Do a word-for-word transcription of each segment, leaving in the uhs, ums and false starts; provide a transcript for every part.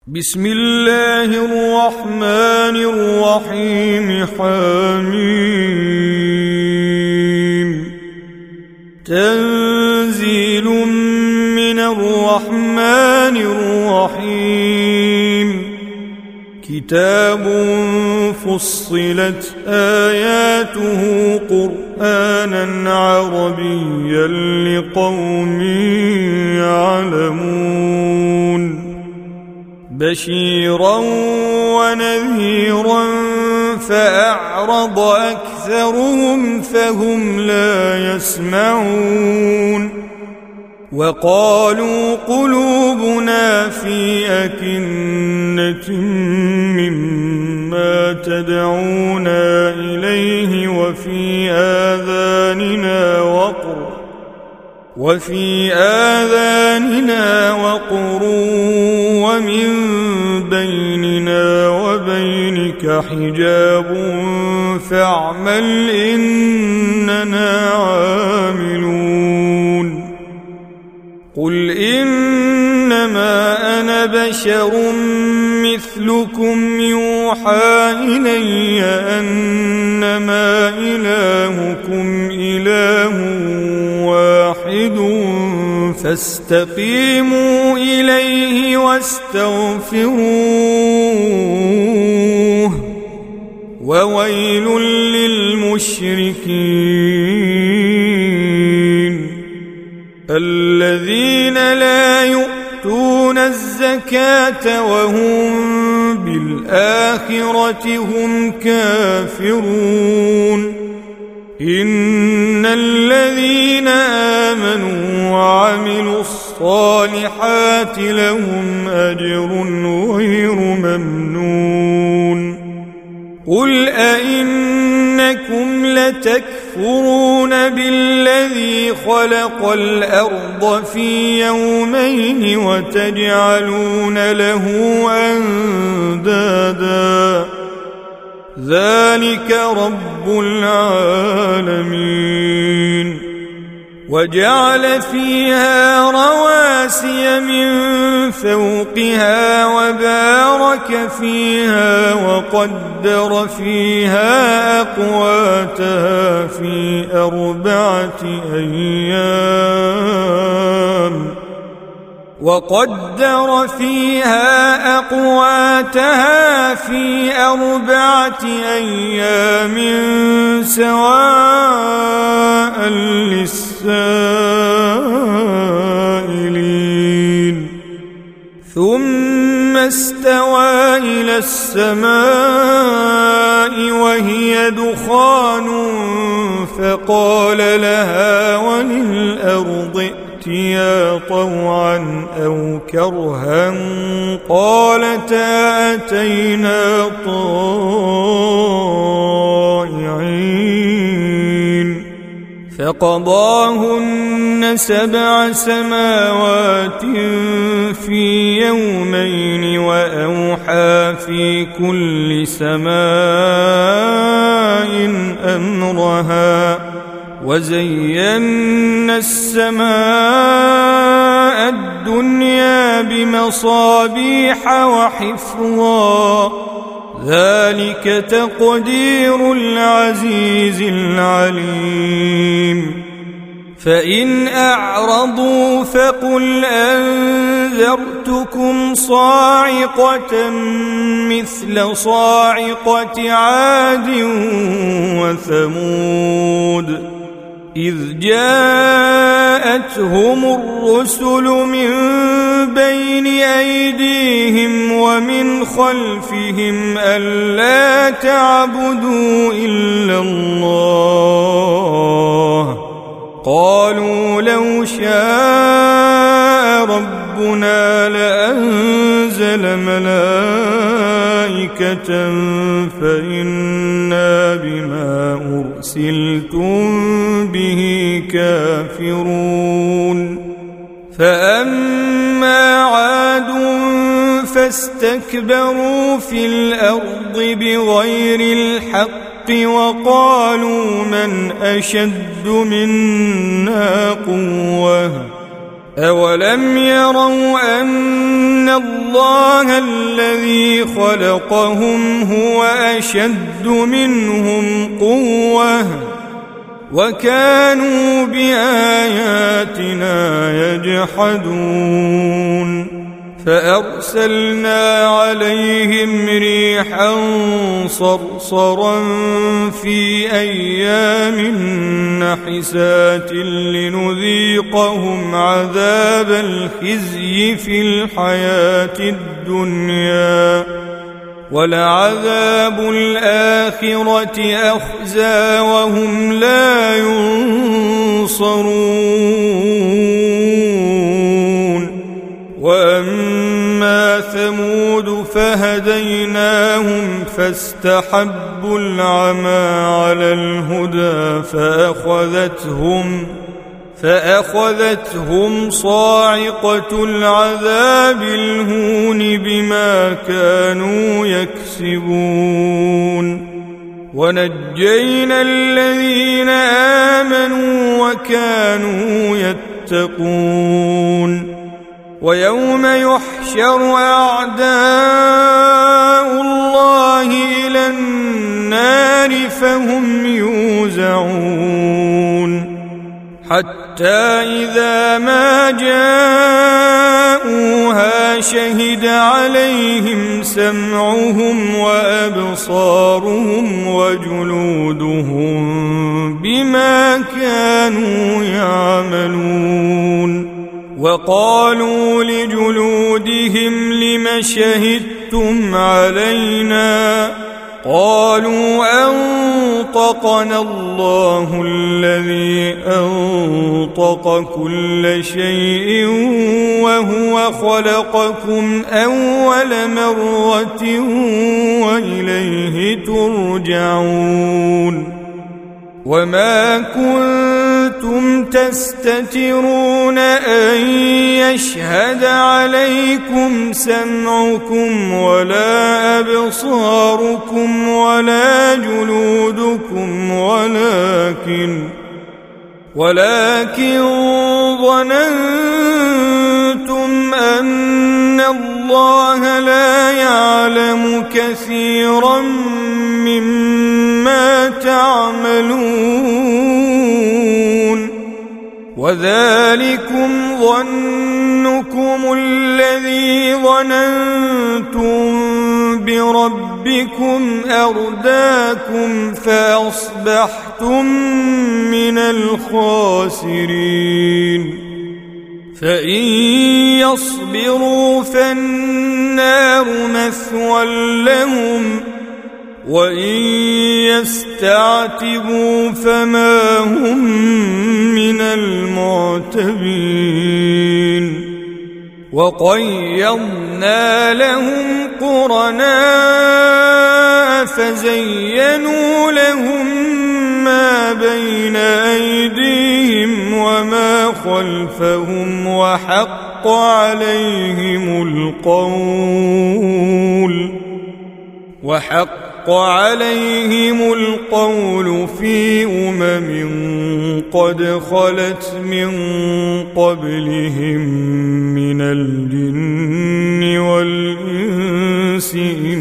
بسم الله الرحمن الرحيم. حميم. تنزيل من الرحمن الرحيم. كتاب فصلت آياته قرآنا عربيا لقوم يعلمون. بشيرا ونذيرا فأعرض أكثرهم فهم لا يسمعون. وقالوا قلوبنا في أكنة مما تدعونا إليه وفي آذاننا وقر وفي آذاننا وقر ومن بيننا وبينك حجاب فاعمل إننا عاملون. قل إنما أنا بشر مثلكم يوحى إلي أنما إلهكم إله واحد فاستقيموا إليه واستغفروه وويل للمشركين الذين لا يؤتون الزكاة وهم بالآخرة هم كافرون. إن الذين آمنوا وعملوا الصالحات لهم أجر غير ممنون. قل أئنكم لتكفرون بالذي خلق الأرض في يومين وتجعلون له أندادا ذلك رب العالمين. وجعل فيها رواسي من فوقها وبارك فيها وقدر فيها أقواتها في أربعة أيام وقدر فيها أقواتها في أربعة أيام سواء للسائلين. ثم استوى إلى السماء وهي دخان فقال لها وللأرض ائتيا طوعا أو كرها قالتا أتينا طائعين. فقضاهن سبع سماوات في يومين وأوحى في كل سماء أمرها وزينا السماء الدنيا بمصابيح وحفظا ذلك تقدير العزيز العليم. فإن أعرضوا فقل أنذرتكم صاعقة مثل صاعقة عاد وثمود إذ جاءتهم الرسل من بين أيديهم ومن خلفهم ألا تعبدوا إلا الله قالوا لو شاء ربنا لأنزل ملائكة فإنا بما أرسلتم به كافرون. فأما عاد فاستكبروا في الأرض بغير الحق وقالوا من أشد منا قوة أولم يروا أن الله الذي خلقهم هو أشد منهم قوة وكانوا بآياتنا يجحدون فأرسلنا عليهم ريحا صرصرا في أيام نحسات لنذيقهم عذاب الخزي في الحياة الدنيا ولعذاب الآخرة أخزى وهم لا ينصرون وأما ثمود فهديناهم فاستحبوا العمى على الهدى فأخذتهم فأخذتهم صاعقة العذاب الهون بما كانوا يكسبون ونجينا الذين آمنوا وكانوا يتقون ويوم يحشر أعداء الله إلى النار فهم يوزعون حتى إذا ما جاءوها شهد عليهم سمعهم وأبصارهم وجلودهم بما كانوا يعملون وقالوا لجلودهم لم شهدتم علينا قالوا أنطقنا الله الذي أنطق كل شيء وهو خلقكم أول مرة وإليه ترجعون وما كنتم تستترون أن يشهد عليكم سمعكم ولا أبصاركم ولا جلودكم ولكن ولكن ظننتم أن الله لا يعلم كثيرا مما تعملون وذلكم ظنكم الذي ظننتم بربكم أرداكم فأصبحتم من الخاسرين فإن يصبروا فالنار مثوى لهم وإن يستعتبوا فما هم من المعتبين وقيضنا لهم قرناء فزينوا لهم ما بين أيديهم وما خلفهم وحق عليهم القول وحق عليهم القول في أمم قد خلت من قبلهم من الجن والإنس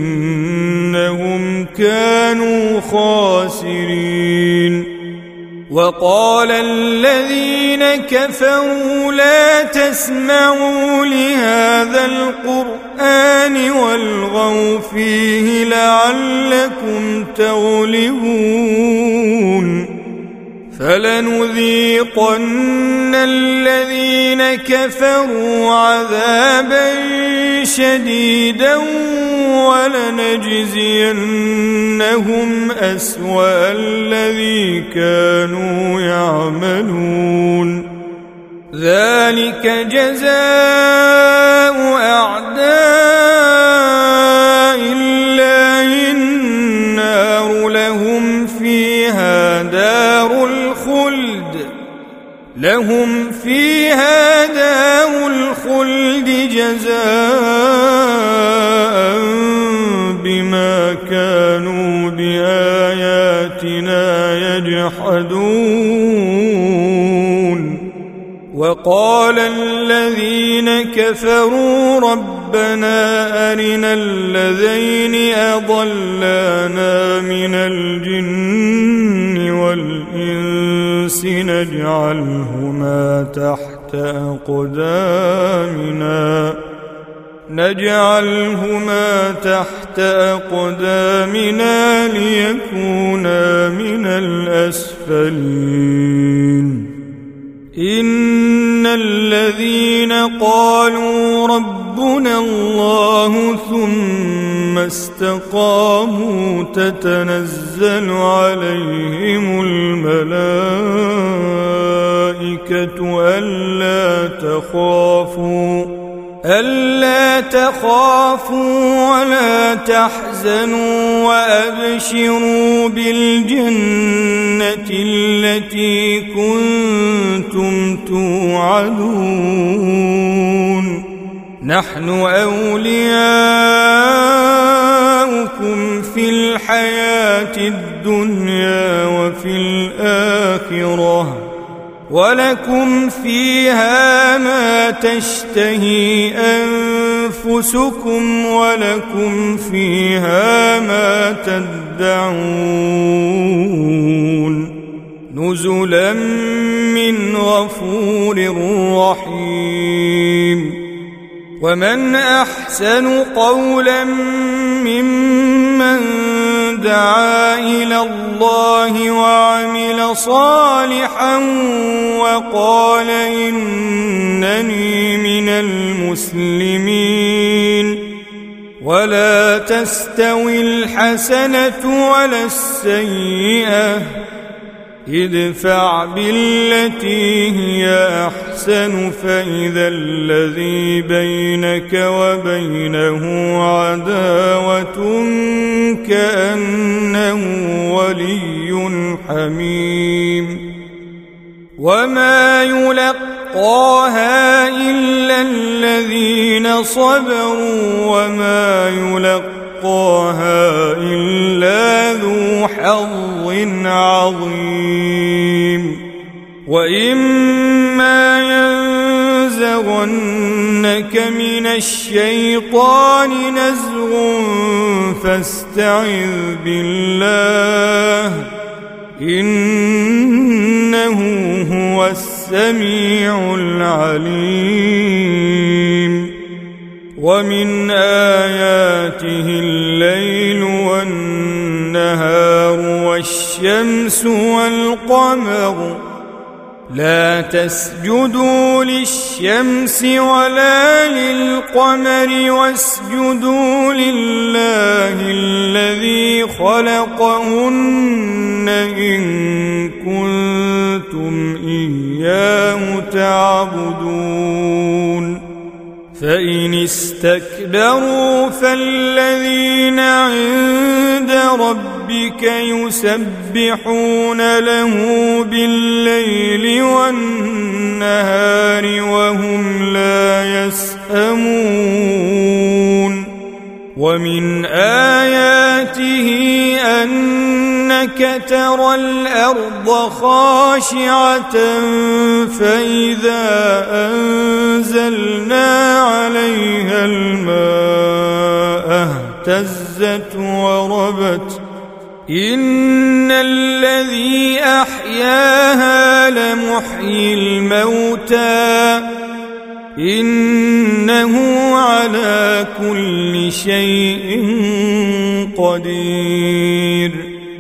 إنهم كانوا خاسرين وقال الذين كفروا لا تسمعوا لهذا القرآن والغوا فيه لعلكم تغلبون فلنذيقن الذين كفروا عذابا شديدا ولنجزينهم أسوأ الذي كانوا يعملون ذلك جزاء أعداء الله النار لهم فيها دار الخلد لهم فيها دار الخلد جزاء بما كانوا بآياتنا يجحدون وقال كفروا ربنا أرنا الذين أضلانا من الجن والإنس نجعلهما تحت أقدامنا نجعلهما تحت أقدامنا ليكونا من الأسفلين إن الذين قالوا ربنا الله ثم استقاموا تتنزل عليهم الملائكة ألا تخافوا ألا تخافوا ولا تحزنوا وأبشروا بالجنة التي كنتم توعدون نحن أولياؤكم في الحياة الدنيا وفي الآخرة ولكم فيها ما تشتهي أنفسكم ولكم فيها ما تدعون نزلا من غفور رحيم ومن أحسن قولا ممن دعا إلى الله وعمل صالحا وقال إنني من المسلمين ولا تستوي الحسنة ولا السيئة ادفع بالتي هي أحسن فإذا الذي بينك وبينه عداوة كأنه ولي حميم وما يلقاها إلا الذين صبروا وما يلقاها إلا ذو حظ عظيم وإما ينزغنك من الشيطان نزغ فاستعذ بالله إنه هو السميع العليم ومن آياته الليل والنهار والشمس والقمر لا تسجدوا للشمس ولا للقمر واسجدوا لله الذي خلقهن إن كنتم إياه تعبدون فإن استكبروا فالذين عند ربك يسبحون له بالليل والنهار وهم لا يسأمون ومن آياته أنك ترى الأرض خاشعة فإذا أنزلنا عليها الماء اهتزت وربت إن الذي أحياها لمحيي الموتى إنه على كل شيء قدير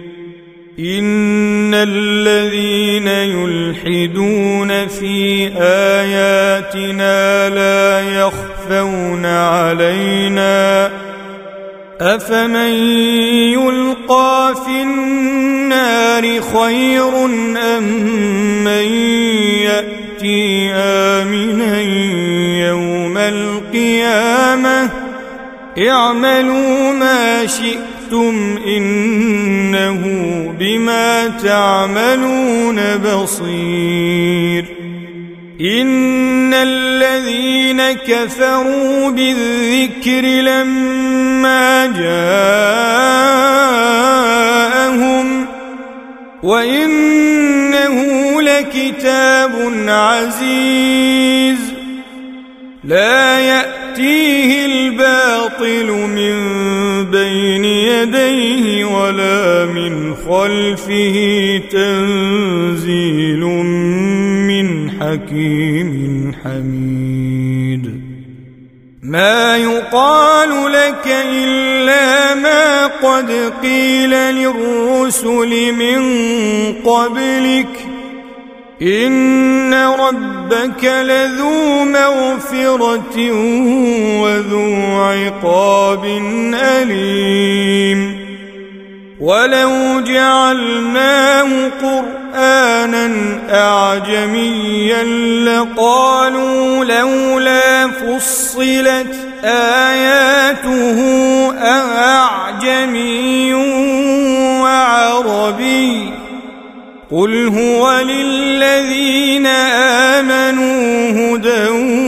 إن الذين يلحدون في آياتنا لا يخفون علينا أفمن يلقى في النار خير أم من يأتي آمنا يوم القيامة اعملوا ما شئتم إنه بما تعملون بصير إن الذين كفروا بالذكر لما جاءهم وإنه لكتاب عزيز لا يأتيه الباطل من بين يديه ولا من خلفه تنزيل من حكيم حميد ما يقال لك إلا ما قد قيل للرسل من قبلك إن ربك لذو مغفرة وذو عقاب أليم ولو جعلناه قرآنا أعجميا لقالوا لولا فصلت آياته أعجمي وعربي قل هو للذين آمنوا هدى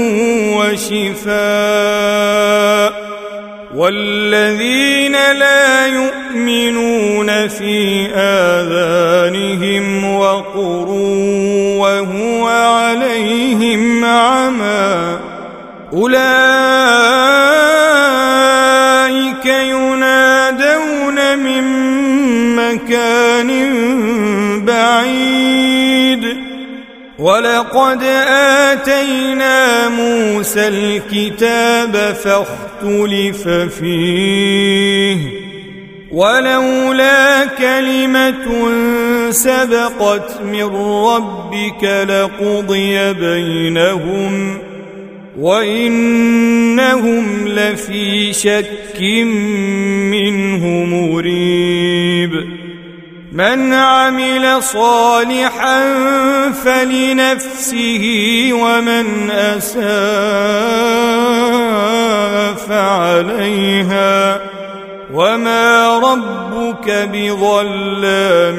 وشفاء والذين لا يؤمنون في آذانهم وقر وهو عليهم عمى أولئك ينادون من مكان بعيد ولقد آتينا موسى الكتاب فاختلف فيه ولولا كلمة سبقت من ربك لقضي بينهم وإنهم لفي شك منه مريب من عمل صالحا فلنفسه ومن أساء فعليها وما ربك بظلام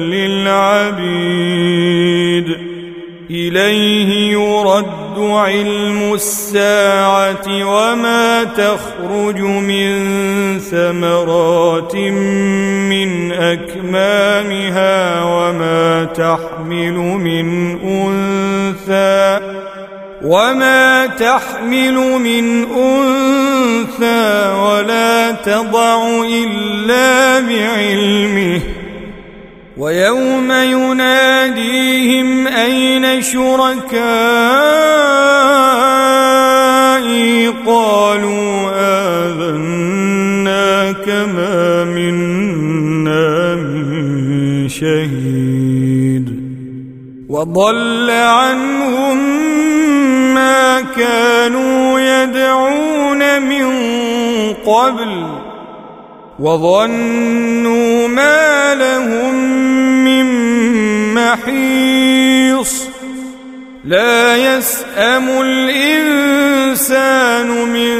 للعبيد إليه يرد علم الساعة وما تخرج من ثمرات من أكمامها وما تحمل من أنثى وما تحمل من أنثى ولا تضع إلا بعلمه ويوم يناديهم أين شركائي قالوا آذناك ما منا من شهيد وضل عنهم ما كانوا يدعون من قبل وظنوا ما لهم من محيص لا يسأم الإنسان من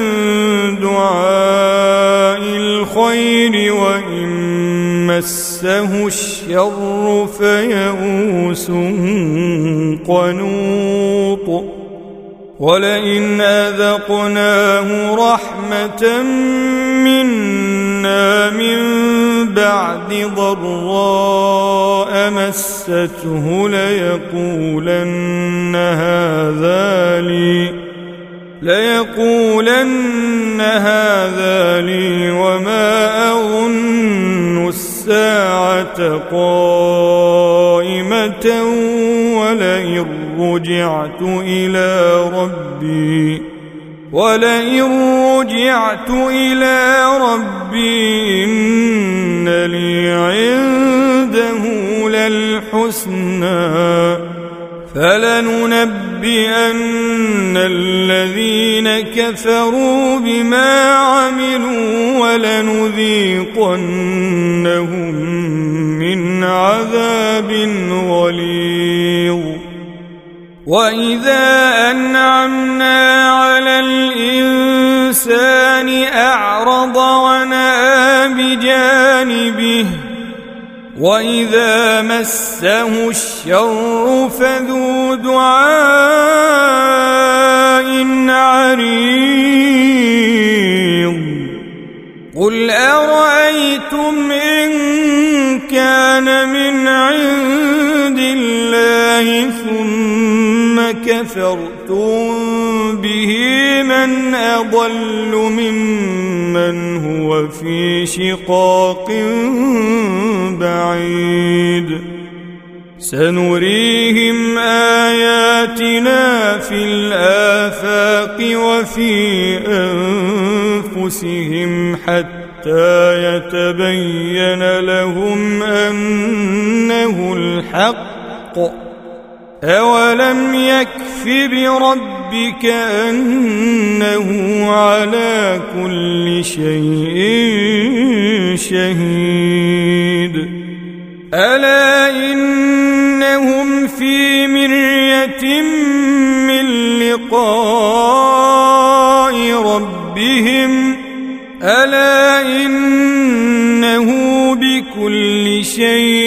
دعاء الخير وإن مسه الشر فيئوس قنوط ولئن أذقناه رحمة منا من بعد ضراء مسته ليقولن هذا لي ليقولن هذا لي وما أظن الساعة قائمة ولئن رجعت إلى ربي ولئن رجعت إلى ربي إن لي عنده للحسنى فلننبئن الذين كفروا بما عملوا ولنذيقنهم من عذاب غليظ وإذا أنعمنا على الإنسان أعرض ونأى بجانبه وإذا مسه الشر فذو دعاء عريض قل أرأيتم إن كان من عند الله ثم كفرتم به من أضل ممن هو في شقاق بعيد سنريهم آياتنا في الآفاق وفي أنفسهم حتى يتبين لهم أنه الحق أولم يكف بربك أنه على كل شيء شهيد ألا إنهم في مرية من لقاء ربهم ألا إنه بكل شيء